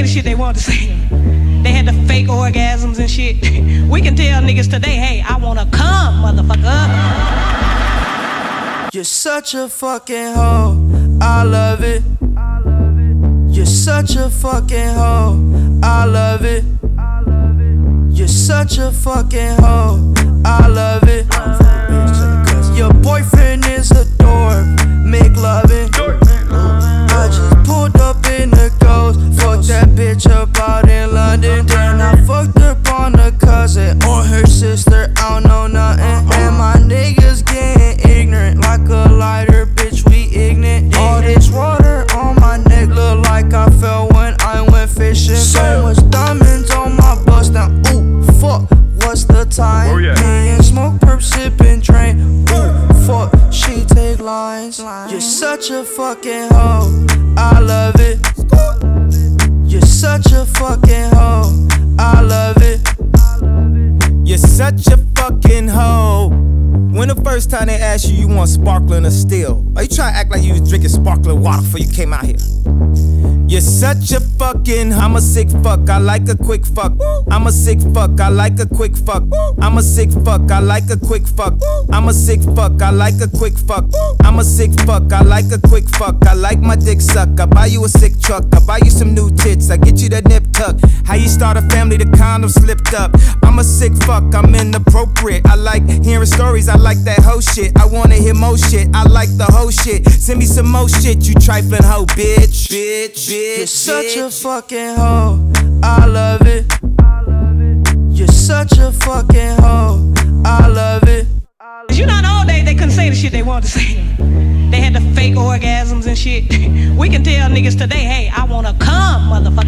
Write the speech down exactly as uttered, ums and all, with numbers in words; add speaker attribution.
Speaker 1: the shit they want to say. They had the fake orgasms and shit. We can tell niggas today, hey, I wanna come, motherfucker.
Speaker 2: You're such a fucking hoe, I love it. You're such a fucking hoe, I love it. You're such a fucking hoe, I love it. Your boyfriend is a dork, make loving. I just pulled up in the Ghost, fucked that bitch up out in London. Then I fucked up on a cousin or her sister, I don't know nothing. And my niggas getting ignorant like a lighter, bitch, we ignorant. All this water on my neck look like I fell when I went fishing. So much diamonds on my bust now, ooh, fuck, what's the time?
Speaker 3: Oh, yeah.
Speaker 2: Me and smoke, perp, sippin', drain, ooh, fuck, she take lines. You're such a fucking hoe, I love it. You're such a fucking hoe, I love it.
Speaker 4: You're such a fucking hoe. When the first time they asked you, you want sparkling or still? Or you try to act like you was drinking sparkling water before you came out here? You're such a fucking, I'm a sick fuck, I like a quick fuck. I'm a sick fuck, I like a quick fuck. I'm a sick fuck, I like a quick fuck. I'm a sick fuck, I like a quick fuck. I'm a sick fuck, I like a quick fuck. I like my dick suck, I buy you a sick truck. I buy you some new tits, I get you that nip tuck. How you start a family, the condom slipped up. I'm a sick fuck, I'm inappropriate. I like hearing stories, I like that hoe shit. I wanna hear more shit, I like the whole shit. Send me some more shit, you trifling hoe, bitch. Bitch, bitch.
Speaker 2: You're such a fucking hoe, I love it. You're such a fucking hoe, I love it.
Speaker 1: You know, in the old days, they couldn't say the shit they wanted to say. They had the fake orgasms and shit. We can tell niggas today, hey, I wanna come, motherfucker.